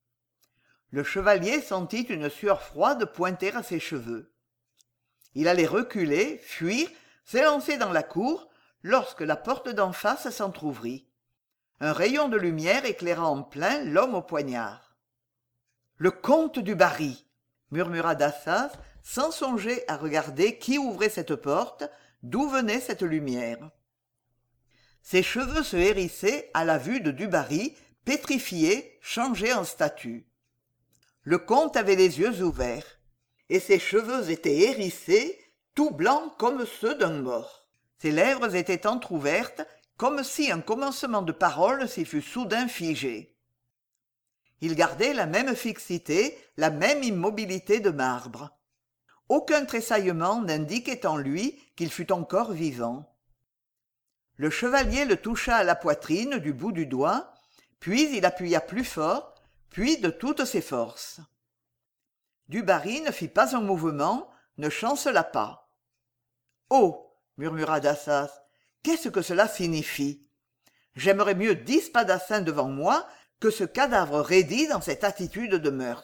Le chevalier sentit une sueur froide pointer à ses cheveux. Il allait reculer, fuir, s'élancer dans la cour, lorsque la porte d'en face s'entr'ouvrit. Un rayon de lumière éclaira en plein l'homme au poignard. « Le comte Dubarry !» murmura Dassaz, sans songer à regarder qui ouvrait cette porte, d'où venait cette lumière. Ses cheveux se hérissaient à la vue de Dubarry, pétrifié, changé en statue. Le comte avait les yeux ouverts, et ses cheveux étaient hérissés, tout blancs comme ceux d'un mort. Ses lèvres étaient entr'ouvertes, comme si un commencement de parole s'y fût soudain figé. Il gardait la même fixité, la même immobilité de marbre. Aucun tressaillement n'indiquait en lui qu'il fût encore vivant. Le chevalier le toucha à la poitrine du bout du doigt, puis il appuya plus fort, puis de toutes ses forces. Dubarry ne fit pas un mouvement, ne chancela pas. « Oh !» murmura Dassaz, « qu'est-ce que cela signifie ? J'aimerais mieux dix spadassins devant moi que ce cadavre raidi dans cette attitude de meurtre. »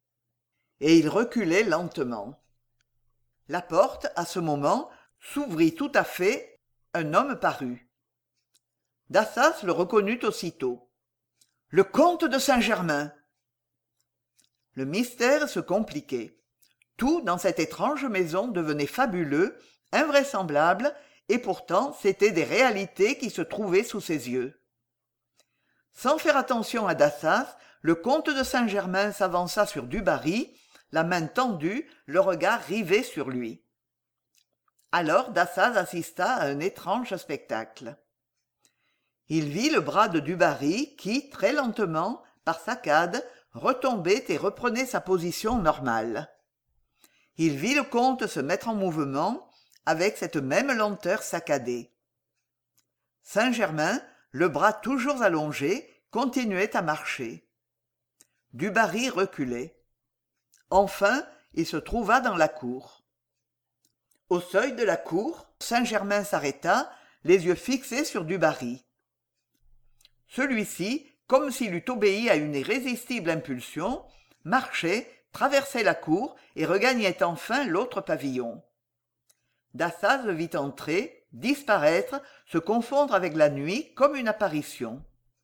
Et il reculait lentement. La porte, à ce moment, s'ouvrit tout à fait. Un homme parut. Dassaz le reconnut aussitôt. « Le comte de Saint-Germain !» Le mystère se compliquait. Tout dans cette étrange maison devenait fabuleux, invraisemblable, et pourtant c'étaient des réalités qui se trouvaient sous ses yeux. Sans faire attention à Dassaz, le comte de Saint-Germain s'avança sur Dubarry, la main tendue, le regard rivé sur lui. Alors Dassaz assista à un étrange spectacle. Il vit le bras de Dubarry qui, très lentement, par saccades, retombait et reprenait sa position normale. Il vit le comte se mettre en mouvement, avec cette même lenteur saccadée. Saint-Germain, le bras toujours allongé, continuait à marcher. Dubarry reculait. Enfin, il se trouva dans la cour. Au seuil de la cour, Saint-Germain s'arrêta, les yeux fixés sur Dubarry. Celui-ci, comme s'il eût obéi à une irrésistible impulsion, marchait, traversait la cour et regagnait enfin l'autre pavillon. D'assaz le vit entrer, disparaître, se confondre avec la nuit comme une apparition.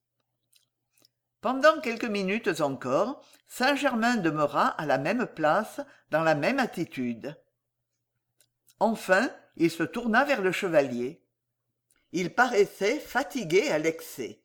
Pendant quelques minutes encore, Saint-Germain demeura à la même place, dans la même attitude. Enfin, il se tourna vers le chevalier. Il paraissait fatigué à l'excès.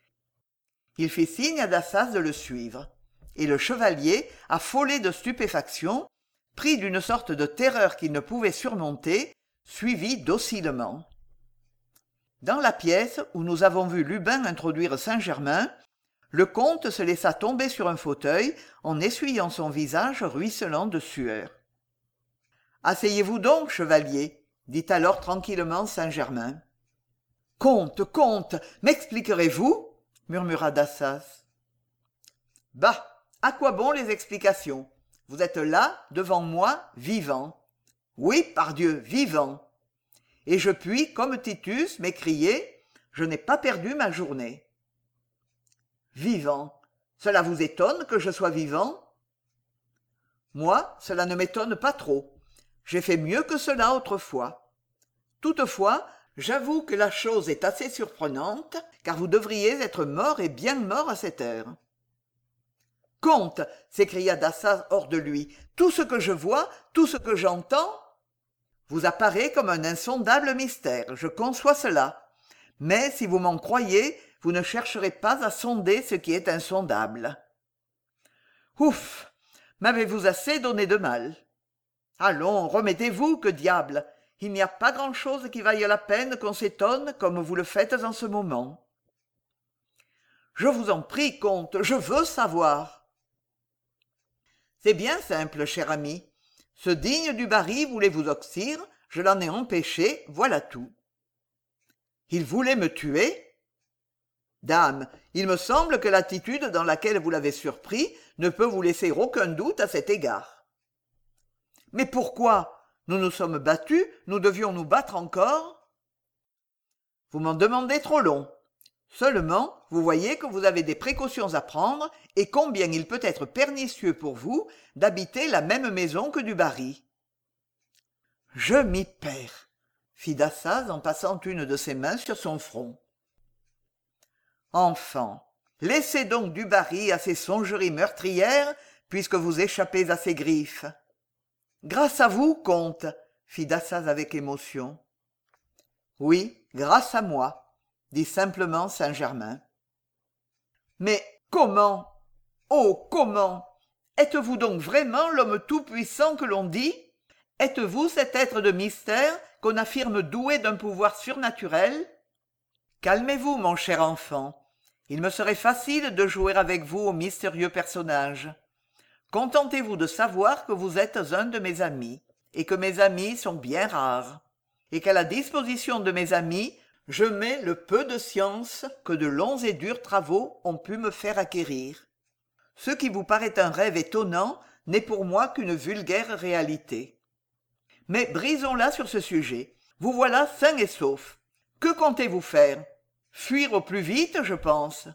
Il fit signe à D'assaz de le suivre, et le chevalier, affolé de stupéfaction, pris d'une sorte de terreur qu'il ne pouvait surmonter, suivit docilement. Dans la pièce où nous avons vu Lubin introduire Saint-Germain, le comte se laissa tomber sur un fauteuil en essuyant son visage ruisselant de sueur. « Asseyez-vous donc, chevalier, dit alors tranquillement Saint-Germain. « Comte, comte, m'expliquerez-vous » murmura D'assaz. « Bah, à quoi bon les explications? Vous êtes là, devant moi, vivant. Oui, pardieu, vivant. Et je puis, comme Titus, m'écrier « Je n'ai pas perdu ma journée. » Vivant. Cela vous étonne que je sois vivant? Moi, cela ne m'étonne pas trop. J'ai fait mieux que cela autrefois. Toutefois, j'avoue que la chose est assez surprenante, car vous devriez être mort et bien mort à cette heure. « Comte, s'écria D'assaz hors de lui, tout ce que je vois, tout ce que j'entends vous apparaît comme un insondable mystère, je conçois cela. Mais si vous m'en croyez, vous ne chercherez pas à sonder ce qui est insondable. Ouf, m'avez-vous assez donné de mal? Allons, remettez-vous, que diable, il n'y a pas grand-chose qui vaille la peine qu'on s'étonne comme vous le faites en ce moment. Je vous en prie, comte, je veux savoir. C'est bien simple, cher ami. Ce digne du Barry voulait vous oxyre, je l'en ai empêché, voilà tout. Il voulait me tuer? Dame, il me semble que l'attitude dans laquelle vous l'avez surpris ne peut vous laisser aucun doute à cet égard. Mais pourquoi? Nous nous sommes battus, nous devions nous battre encore? Vous m'en demandez trop long. Seulement, vous voyez que vous avez des précautions à prendre et combien il peut être pernicieux pour vous d'habiter la même maison que du Barry. Je m'y perds, fit D'assaz en passant une de ses mains sur son front. Enfant, laissez donc du Barry à ses songeries meurtrières, puisque vous échappez à ses griffes. Grâce à vous, comte, fit D'assaz avec émotion. Oui, grâce à moi, dit simplement Saint-Germain. Mais comment? Oh, comment? Êtes-vous donc vraiment l'homme tout-puissant que l'on dit? Êtes-vous cet être de mystère qu'on affirme doué d'un pouvoir surnaturel? Calmez-vous, mon cher enfant. Il me serait facile de jouer avec vous au mystérieux personnage. Contentez-vous de savoir que vous êtes un de mes amis, et que mes amis sont bien rares, et qu'à la disposition de mes amis, je mets le peu de science que de longs et durs travaux ont pu me faire acquérir. Ce qui vous paraît un rêve étonnant n'est pour moi qu'une vulgaire réalité. Mais brisons-la sur ce sujet. Vous voilà sain et sauf. Que comptez-vous faire? Fuir au plus vite, je pense.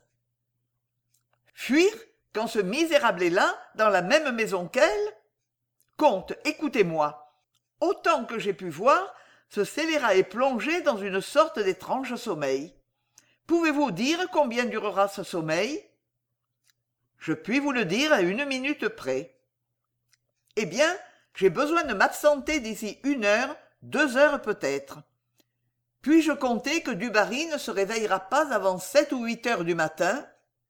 Fuir, quand ce misérable est là, dans la même maison qu'elle? Comte, écoutez-moi. Autant que j'ai pu voir, ce scélérat est plongé dans une sorte d'étrange sommeil. Pouvez-vous dire combien durera ce sommeil? Je puis vous le dire à une minute près. Eh bien, j'ai besoin de m'absenter d'ici une heure, deux heures peut-être. Puis-je compter que du Barry ne se réveillera pas avant sept ou huit heures du matin?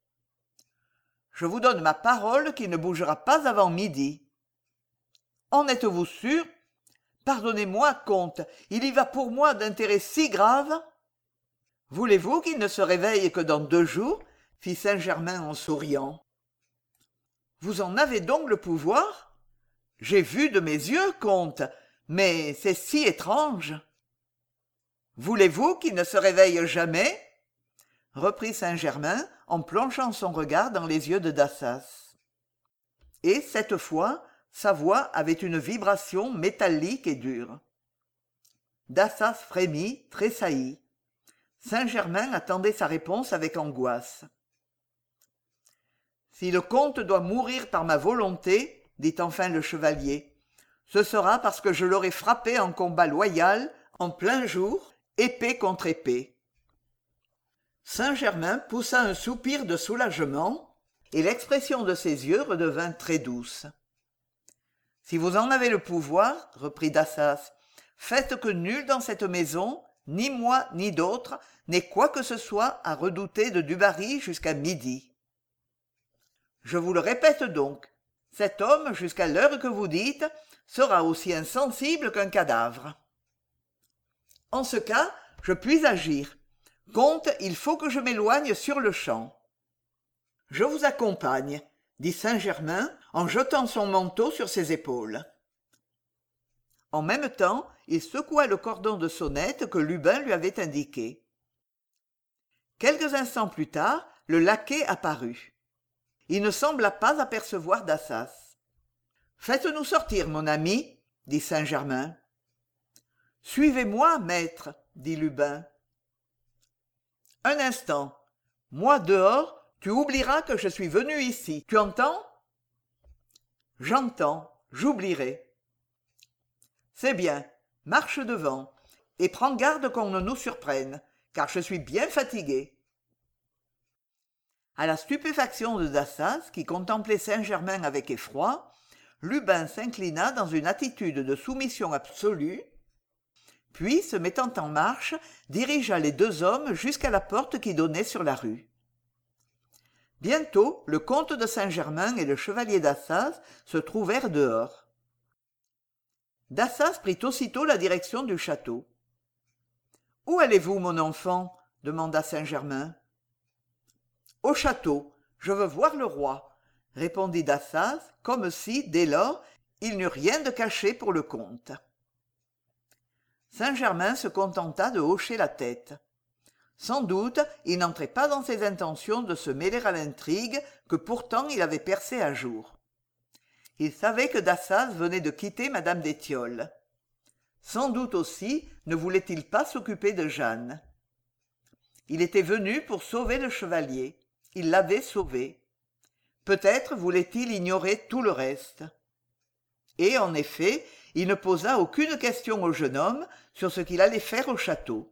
Je vous donne ma parole qu'il ne bougera pas avant midi. En êtes-vous sûr? Pardonnez-moi, comte, il y va pour moi d'intérêts si graves. Voulez-vous qu'il ne se réveille que dans deux jours? Fit Saint-Germain en souriant. Vous en avez donc le pouvoir? J'ai vu de mes yeux, comte, mais c'est si étrange. Voulez-vous qu'il ne se réveille jamais? Reprit Saint-Germain en plongeant son regard dans les yeux de D'assaz. Et cette fois, sa voix avait une vibration métallique et dure. D'assaz frémit, tressaillit. Saint-Germain attendait sa réponse avec angoisse. Si le comte doit mourir par ma volonté, dit enfin le chevalier, ce sera parce que je l'aurai frappé en combat loyal, en plein jour, épée contre épée. Saint-Germain poussa un soupir de soulagement, et l'expression de ses yeux redevint très douce. « Si vous en avez le pouvoir, reprit Dassas, faites que nul dans cette maison, ni moi ni d'autres, n'ait quoi que ce soit à redouter de Dubarry jusqu'à midi. Je vous le répète donc, cet homme, jusqu'à l'heure que vous dites, sera aussi insensible qu'un cadavre. En ce cas, je puis agir. Comte, il faut que je m'éloigne sur-le-champ. Je vous accompagne, dit Saint-Germain en jetant son manteau sur ses épaules. En même temps, il secoua le cordon de sonnette que Lubin lui avait indiqué. Quelques instants plus tard, le laquais apparut. Il ne sembla pas apercevoir Dassas. « Faites-nous sortir, mon ami, » dit Saint-Germain. « Suivez-moi, maître, » dit Lubin. « Un instant. Moi dehors, tu oublieras que je suis venu ici. Tu entends ?»« J'entends. J'oublierai. »« C'est bien. Marche devant. Et prends garde qu'on ne nous surprenne, car je suis bien fatigué. » À la stupéfaction de Dassas, qui contemplait Saint-Germain avec effroi, Lubin s'inclina dans une attitude de soumission absolue, puis, se mettant en marche, dirigea les deux hommes jusqu'à la porte qui donnait sur la rue. Bientôt, le comte de Saint-Germain et le chevalier Dassas se trouvèrent dehors. Dassas prit aussitôt la direction du château. « Où allez-vous, mon enfant ?» demanda Saint-Germain. « Au château. Je veux voir le roi, » répondit Dassas, comme si, dès lors, il n'eût rien de caché pour le comte. Saint-Germain se contenta de hocher la tête. Sans doute, il n'entrait pas dans ses intentions de se mêler à l'intrigue que pourtant il avait percée à jour. Il savait que Dassas venait de quitter madame d'Étiolles. Sans doute aussi ne voulait-il pas s'occuper de Jeanne. Il était venu pour sauver le chevalier. Il l'avait sauvé. Peut-être voulait-il ignorer tout le reste. Et, en effet, il ne posa aucune question au jeune homme sur ce qu'il allait faire au château.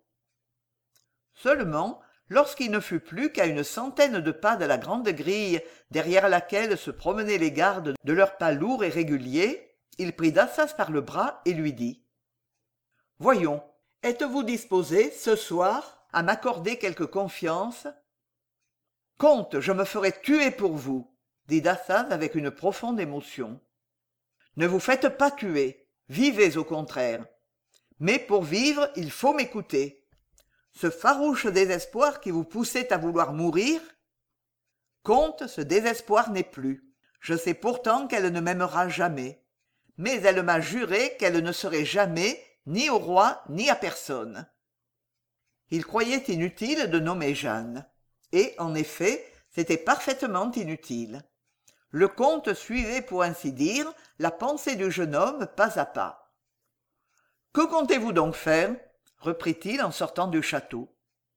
Seulement, lorsqu'il ne fut plus qu'à une centaine de pas de la grande grille derrière laquelle se promenaient les gardes de leurs pas lourds et réguliers, il prit Dassas par le bras et lui dit « Voyons, êtes-vous disposé, ce soir, à m'accorder quelque confiance ?»« Comte, je me ferai tuer pour vous, » dit Dassas avec une profonde émotion. « Ne vous faites pas tuer, vivez au contraire. Mais pour vivre, il faut m'écouter. Ce farouche désespoir qui vous poussait à vouloir mourir, comte, ce désespoir n'est plus. Je sais pourtant qu'elle ne m'aimera jamais. Mais elle m'a juré qu'elle ne serait jamais ni au roi ni à personne. » Il croyait inutile de nommer Jeanne. Et, en effet, c'était parfaitement inutile. Le comte suivait, pour ainsi dire, la pensée du jeune homme pas à pas. « Que comptez-vous donc faire ?» reprit-il en sortant du château.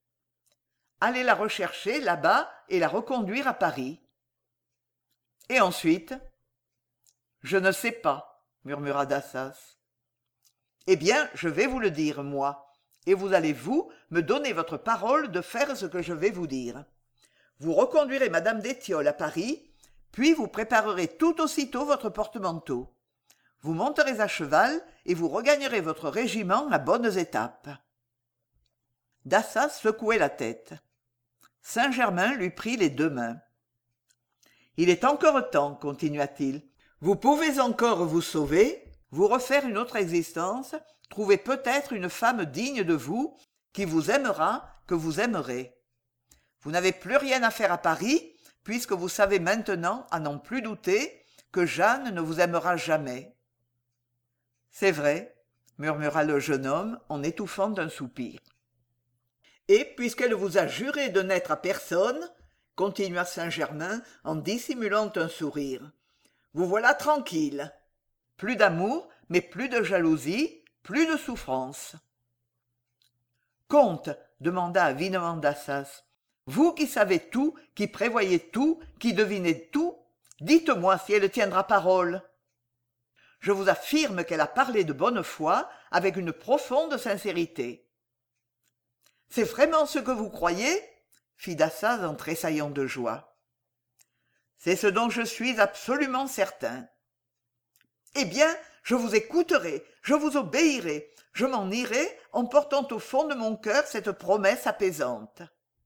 « Aller la rechercher là-bas et la reconduire à Paris. »« Et ensuite ?»« Je ne sais pas, » murmura Dassas. « Eh bien, je vais vous le dire, moi, et vous allez, vous, me donner votre parole de faire ce que je vais vous dire. Vous reconduirez madame d'Étiolles à Paris, puis vous préparerez tout aussitôt votre porte-manteau. Vous monterez à cheval et vous regagnerez votre régiment à bonnes étapes. » Dassas secouait la tête. Saint-Germain lui prit les deux mains. « Il est encore temps, continua-t-il. Vous pouvez encore vous sauver, vous refaire une autre existence, trouver peut-être une femme digne de vous, qui vous aimera, que vous aimerez. Vous n'avez plus rien à faire à Paris, puisque vous savez maintenant, à n'en plus douter, que Jeanne ne vous aimera jamais. »« C'est vrai, » murmura le jeune homme en étouffant un soupir. « Et puisqu'elle vous a juré de n'être à personne, » continua Saint-Germain en dissimulant un sourire, « vous voilà tranquille. Plus d'amour, mais plus de jalousie, plus de souffrance. »« Comte, demanda avidement Dassas, Vous qui savez tout, qui prévoyez tout, qui devinez tout, dites-moi si elle tiendra parole. Je vous affirme qu'elle a parlé de bonne foi, avec une profonde sincérité. C'est vraiment ce que vous croyez? Fit Dassaz en tressaillant de joie. C'est ce dont je suis absolument certain. Eh bien, je vous écouterai, je vous obéirai, je m'en irai en portant au fond de mon cœur cette promesse apaisante.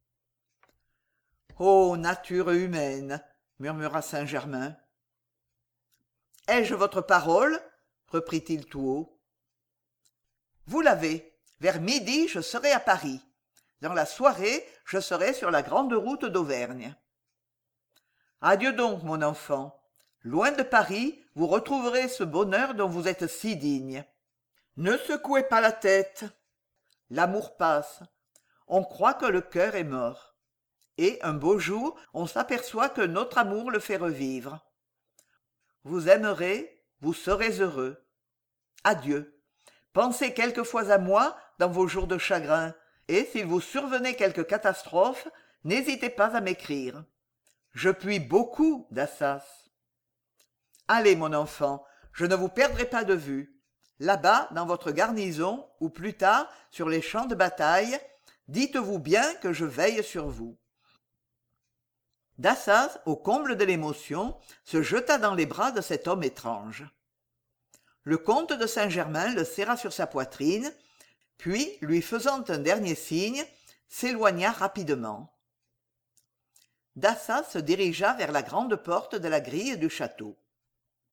Ô nature humaine, murmura Saint-Germain. Ai-je votre parole? Reprit-il tout haut. Vous l'avez. Vers midi, je serai à Paris. Dans la soirée, je serai sur la grande route d'Auvergne. Adieu donc, mon enfant. Loin de Paris, vous retrouverez ce bonheur dont vous êtes si digne. Ne secouez pas la tête. L'amour passe. On croit que le cœur est mort. Et, un beau jour, on s'aperçoit que notre amour le fait revivre. Vous aimerez, vous serez heureux. Adieu. Pensez quelquefois à moi dans vos jours de chagrin, et s'il vous survenait quelque catastrophe, n'hésitez pas à m'écrire. Je puis beaucoup, Dassaz. Allez, mon enfant, je ne vous perdrai pas de vue. Là-bas, dans votre garnison, ou plus tard, sur les champs de bataille, dites-vous bien que je veille sur vous. Dassaz, au comble de l'émotion, se jeta dans les bras de cet homme étrange. Le comte de Saint-Germain le serra sur sa poitrine, puis, lui faisant un dernier signe, s'éloigna rapidement. Dassaz se dirigea vers la grande porte de la grille du château.